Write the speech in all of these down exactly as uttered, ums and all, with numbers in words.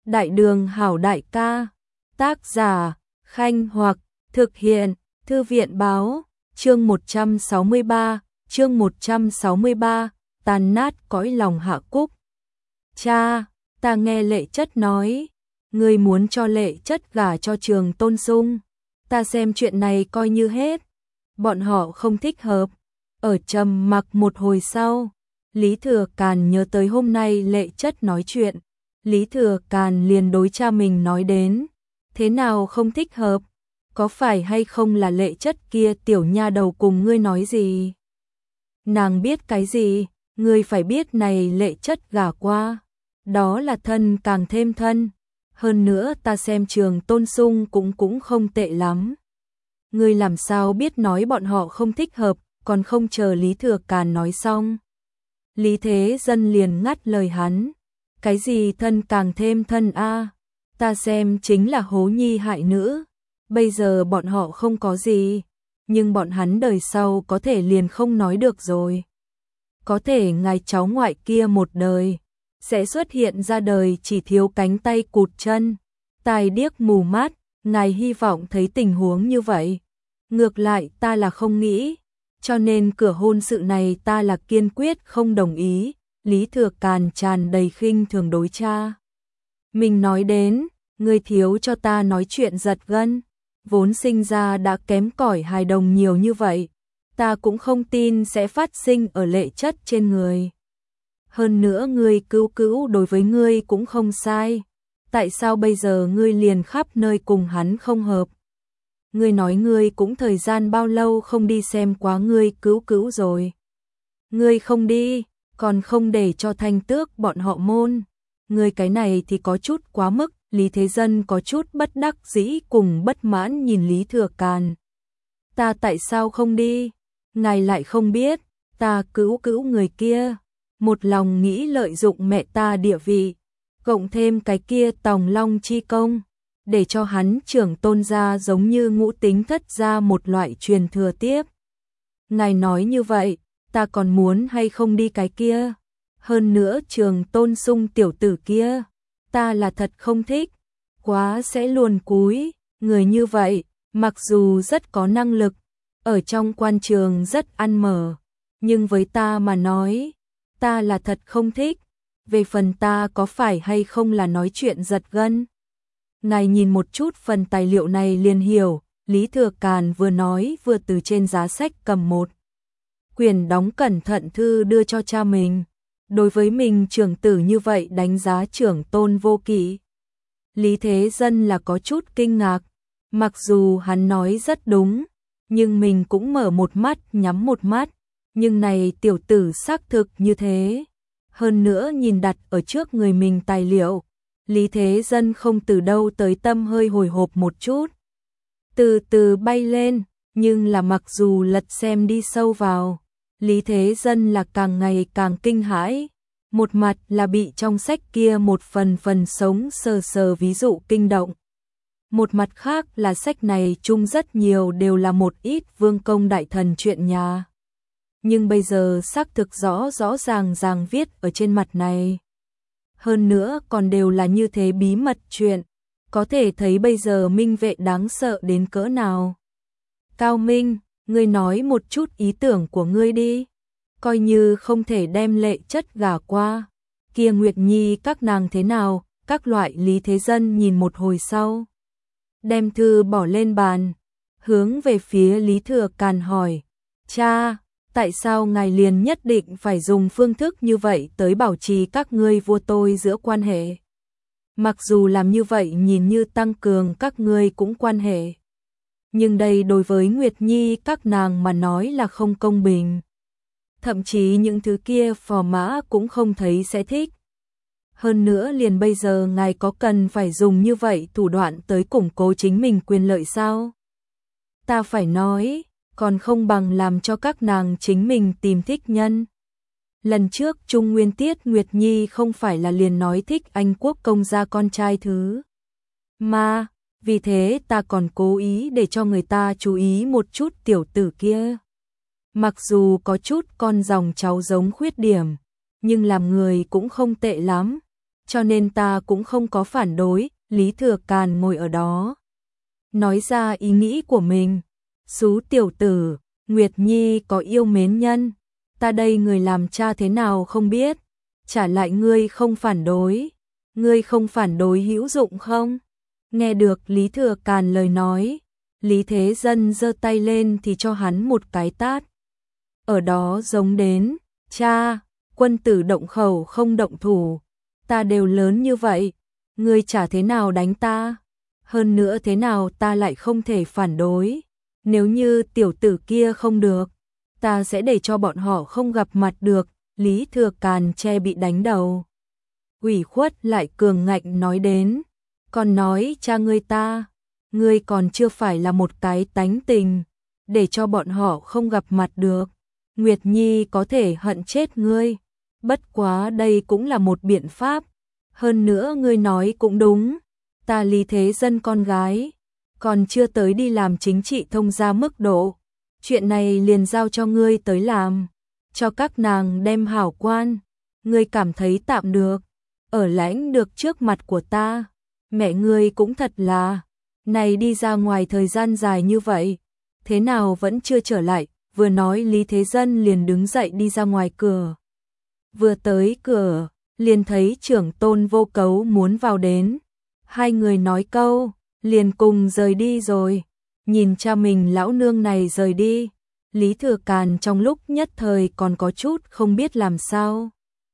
Đại đường hảo đại ca, tác giả, Khanh Hoặc, thực hiện, Thư viện báo, chương một trăm sáu mươi ba, chương một trăm sáu mươi ba, tàn nát cõi lòng Hạ Cúc. Cha, ta nghe Lệ Chất nói, ngươi muốn cho Lệ Chất gả cho Trường Tôn Sung, ta xem chuyện này coi như hết, bọn họ không thích hợp. Ở trầm mặc một hồi sau, Lý Thừa Càn nhớ tới hôm nay Lệ Chất nói chuyện, Lý Thừa Càn liền đối cha mình nói đến, thế nào không thích hợp, có phải hay không là Lệ Chất kia tiểu nha đầu cùng ngươi nói gì? Nàng biết cái gì, ngươi phải biết này Lệ Chất gả qua, đó là thân càng thêm thân, hơn nữa ta xem Trường Tôn Sung cũng cũng không tệ lắm. Ngươi làm sao biết nói bọn họ không thích hợp, còn không chờ Lý Thừa Càn nói xong. Lý Thế Dân liền ngắt lời hắn, cái gì thân càng thêm thân a, ta xem chính là hố nhi hại nữ, bây giờ bọn họ không có gì, nhưng bọn hắn đời sau có thể liền không nói được rồi. Có thể ngài cháu ngoại kia một đời, sẽ xuất hiện ra đời chỉ thiếu cánh tay cụt chân, tai điếc mù mắt, ngài hy vọng thấy tình huống như vậy. Ngược lại ta là không nghĩ, cho nên cửa hôn sự này ta là kiên quyết không đồng ý. Lý Thừa Càn tràn đầy khinh thường đối cha mình nói đến, ngươi thiếu cho ta nói chuyện giật gân, vốn sinh ra đã kém cỏi hài đồng nhiều như vậy, ta cũng không tin sẽ phát sinh ở Lệ Chất trên người. Hơn nữa ngươi cứu cứu đối với ngươi cũng không sai, tại sao bây giờ ngươi liền khắp nơi cùng hắn không hợp? Ngươi nói ngươi cũng thời gian bao lâu không đi xem quá ngươi cứu cứu rồi. Ngươi không đi, còn không để cho Thanh Tước bọn họ môn. Ngươi cái này thì có chút quá mức. Lý Thế Dân có chút bất đắc dĩ cùng bất mãn nhìn Lý Thừa Càn. Ta tại sao không đi? Ngài lại không biết, ta cứu cứu người kia, một lòng nghĩ lợi dụng mẹ ta địa vị, cộng thêm cái kia Tòng Long chi công, để cho hắn Trưởng Tôn gia giống như Ngũ Tính Thất gia một loại truyền thừa tiếp. Ngài nói như vậy, ta còn muốn hay không đi cái kia? Hơn nữa Trường Tôn Sung tiểu tử kia, ta là thật không thích, quá sẽ luồn cúi, người như vậy, mặc dù rất có năng lực, ở trong quan trường rất ăn mở, nhưng với ta mà nói, ta là thật không thích, về phần ta có phải hay không là nói chuyện giật gân. Ngài nhìn một chút phần tài liệu này liền hiểu, Lý Thừa Càn vừa nói vừa từ trên giá sách cầm một quyển đóng cẩn thận thư đưa cho cha mình. Đối với mình trưởng tử như vậy đánh giá Trưởng Tôn vô kỵ. Lý Thế Dân là có chút kinh ngạc, mặc dù hắn nói rất đúng, nhưng mình cũng mở một mắt nhắm một mắt, nhưng này tiểu tử xác thực như thế. Hơn nữa nhìn đặt ở trước người mình tài liệu, Lý Thế Dân không từ đâu tới tâm hơi hồi hộp một chút. Từ từ bay lên, nhưng là mặc dù lật xem đi sâu vào, Lý Thế Dân là càng ngày càng kinh hãi. Một mặt là bị trong sách kia một phần phần sống sờ sờ ví dụ kinh động. Một mặt khác là sách này chung rất nhiều đều là một ít vương công đại thần chuyện nhà. Nhưng bây giờ xác thực rõ rõ ràng ràng viết ở trên mặt này. Hơn nữa còn đều là như thế bí mật chuyện, có thể thấy bây giờ Minh Vệ đáng sợ đến cỡ nào. Cao Minh, ngươi nói một chút ý tưởng của ngươi đi, coi như không thể đem Lệ Chất gả qua, kia Nguyệt Nhi các nàng thế nào, các loại. Lý Thế Dân nhìn một hồi sau, đem thư bỏ lên bàn, hướng về phía Lý Thừa Càn hỏi, cha, tại sao ngài liền nhất định phải dùng phương thức như vậy tới bảo trì các ngươi vua tôi giữa quan hệ? Mặc dù làm như vậy nhìn như tăng cường các ngươi cũng quan hệ, nhưng đây đối với Nguyệt Nhi các nàng mà nói là không công bình. Thậm chí những thứ kia phò mã cũng không thấy sẽ thích. Hơn nữa liền bây giờ ngài có cần phải dùng như vậy thủ đoạn tới củng cố chính mình quyền lợi sao? Ta phải nói, còn không bằng làm cho các nàng chính mình tìm thích nhân. Lần trước Trung Nguyên Tiết Nguyệt Nhi không phải là liền nói thích Anh Quốc công gia con trai thứ mà, vì thế ta còn cố ý để cho người ta chú ý một chút tiểu tử kia. Mặc dù có chút con dòng cháu giống khuyết điểm, nhưng làm người cũng không tệ lắm. cho nên ta cũng không có phản đối. Lý Thừa Càn ngồi ở đó, nói ra ý nghĩ của mình. Xú tiểu tử, Nguyệt Nhi có yêu mến nhân, ta đây người làm cha thế nào không biết, trả lại ngươi không phản đối, ngươi không phản đối hữu dụng không? Nghe được Lý Thừa Càn lời nói, Lý Thế Dân giơ tay lên thì cho hắn một cái tát. Ở đó giống đến, cha, quân tử động khẩu không động thủ, ta đều lớn như vậy, ngươi chả thế nào đánh ta, hơn nữa thế nào ta lại không thể phản đối, nếu như tiểu tử kia không được, ta sẽ để cho bọn họ không gặp mặt được. Lý Thừa Càn che bị đánh đầu, ủy khuất lại cường ngạnh nói đến, còn nói cha ngươi ta, ngươi còn chưa phải là một cái tánh tình, để cho bọn họ không gặp mặt được, Nguyệt Nhi có thể hận chết ngươi, bất quá đây cũng là một biện pháp, hơn nữa ngươi nói cũng đúng, ta Lý Thế Dân con gái, còn chưa tới đi làm chính trị thông gia mức độ, chuyện này liền giao cho ngươi tới làm, cho các nàng đem hảo quan, ngươi cảm thấy tạm được, ở lãnh được trước mặt của ta, mẹ ngươi cũng thật là, này đi ra ngoài thời gian dài như vậy, thế nào vẫn chưa trở lại, vừa nói Lý Thế Dân liền đứng dậy đi ra ngoài cửa. Vừa tới cửa, liền thấy trưởng tôn Vô Cấu muốn vào đến, hai người nói câu, liền cùng rời đi rồi, nhìn cha mình lão nương này rời đi, Lý Thừa Càn trong lúc nhất thời còn có chút không biết làm sao.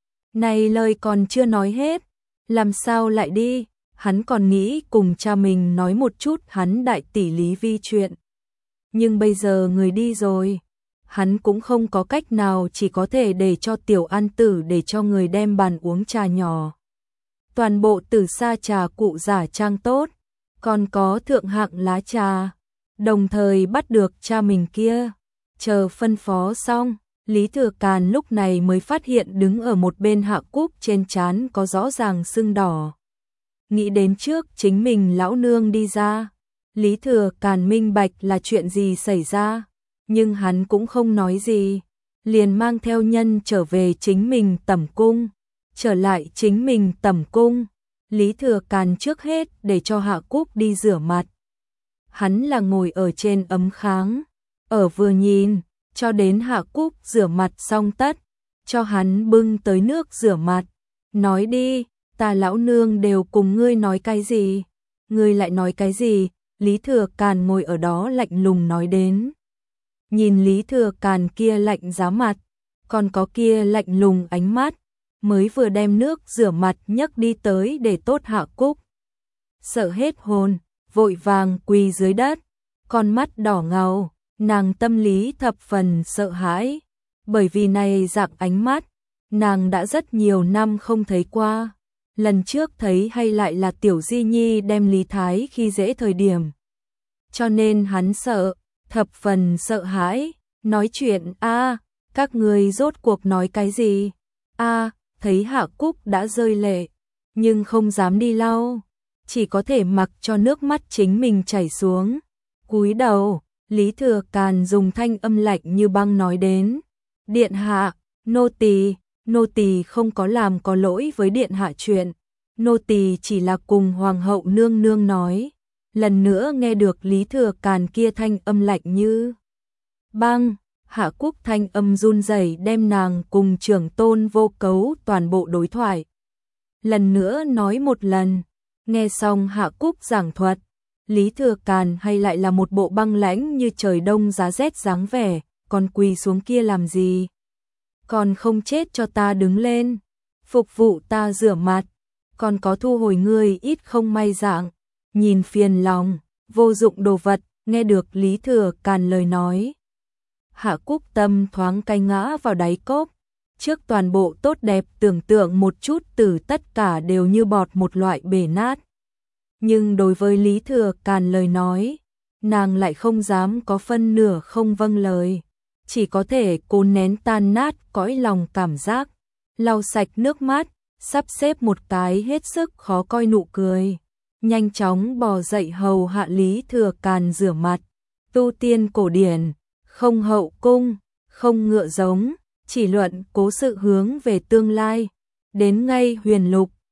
Này lời còn chưa nói hết, làm sao lại đi, hắn còn nghĩ cùng cha mình nói một chút hắn đại tỷ Lý Vi chuyện. Nhưng bây giờ người đi rồi, hắn cũng không có cách nào, chỉ có thể để cho Tiểu An Tử để cho người đem bàn uống trà nhỏ. Toàn bộ từ xa trà cụ giả trang tốt, còn có thượng hạng lá trà, đồng thời bắt được cha mình kia. Chờ phân phó xong, Lý Thừa Càn lúc này mới phát hiện đứng ở một bên Hạ Cúc trên trán có rõ ràng sưng đỏ. Nghĩ đến trước chính mình lão nương đi ra, Lý Thừa Càn minh bạch là chuyện gì xảy ra, nhưng hắn cũng không nói gì, liền mang theo nhân trở về chính mình tẩm cung. Trở lại chính mình tẩm cung, Lý Thừa Càn trước hết để cho Hạ Cúc đi rửa mặt. Hắn là ngồi ở trên ấm kháng, ở vừa nhìn, cho đến Hạ Cúc rửa mặt xong tất, cho hắn bưng tới nước rửa mặt, nói đi, ta lão nương đều cùng ngươi nói cái gì, ngươi lại nói cái gì, Lý Thừa Càn ngồi ở đó lạnh lùng nói đến. Nhìn Lý Thừa Càn kia lạnh giá mặt, còn có kia lạnh lùng ánh mắt, mới vừa đem nước rửa mặt nhấc đi tới để tốt Hạ Cúc. Sợ hết hồn, vội vàng quỳ dưới đất, con mắt đỏ ngầu, nàng tâm lý thập phần sợ hãi, bởi vì này dạng ánh mắt, nàng đã rất nhiều năm không thấy qua. Lần trước thấy hay lại là Tiểu Di Nhi đem Lý Thái khi dễ thời điểm. Cho nên hắn sợ, thập phần sợ hãi, nói chuyện a các người rốt cuộc nói cái gì? A thấy Hạ Cúc đã rơi lệ, nhưng không dám đi lau, chỉ có thể mặc cho nước mắt chính mình chảy xuống. Cúi đầu, Lý Thừa Càn dùng thanh âm lạnh như băng nói đến, điện hạ, nô tỳ, nô tỳ không có làm có lỗi với điện hạ chuyện, nô tỳ chỉ là cùng hoàng hậu nương nương nói. Lần nữa nghe được Lý Thừa Càn kia thanh âm lạnh như băng, Hạ Cúc thanh âm run rẩy đem nàng cùng trưởng tôn Vô Cấu toàn bộ đối thoại. Lần nữa nói một lần, nghe xong Hạ Cúc giảng thuật, Lý Thừa Càn hay lại là một bộ băng lãnh như trời đông giá rét dáng vẻ, còn quỳ xuống kia làm gì? Còn không chết cho ta đứng lên, phục vụ ta rửa mặt, còn có thu hồi ngươi ít không may dạng, nhìn phiền lòng, vô dụng đồ vật, nghe được Lý Thừa Càn lời nói. Hạ Cúc tâm thoáng cay ngã vào đáy cốc, trước toàn bộ tốt đẹp tưởng tượng một chút từ tất cả đều như bọt một loại bể nát. Nhưng đối với Lý Thừa Càn lời nói, nàng lại không dám có phân nửa không vâng lời, chỉ có thể cố nén tan nát cõi lòng cảm giác, lau sạch nước mắt, sắp xếp một cái hết sức khó coi nụ cười, nhanh chóng bò dậy hầu hạ Lý Thừa Càn rửa mặt. Tu tiên cổ điển, không hậu cung, không ngựa giống, chỉ luận cố sự hướng về tương lai, đến ngay huyền lục,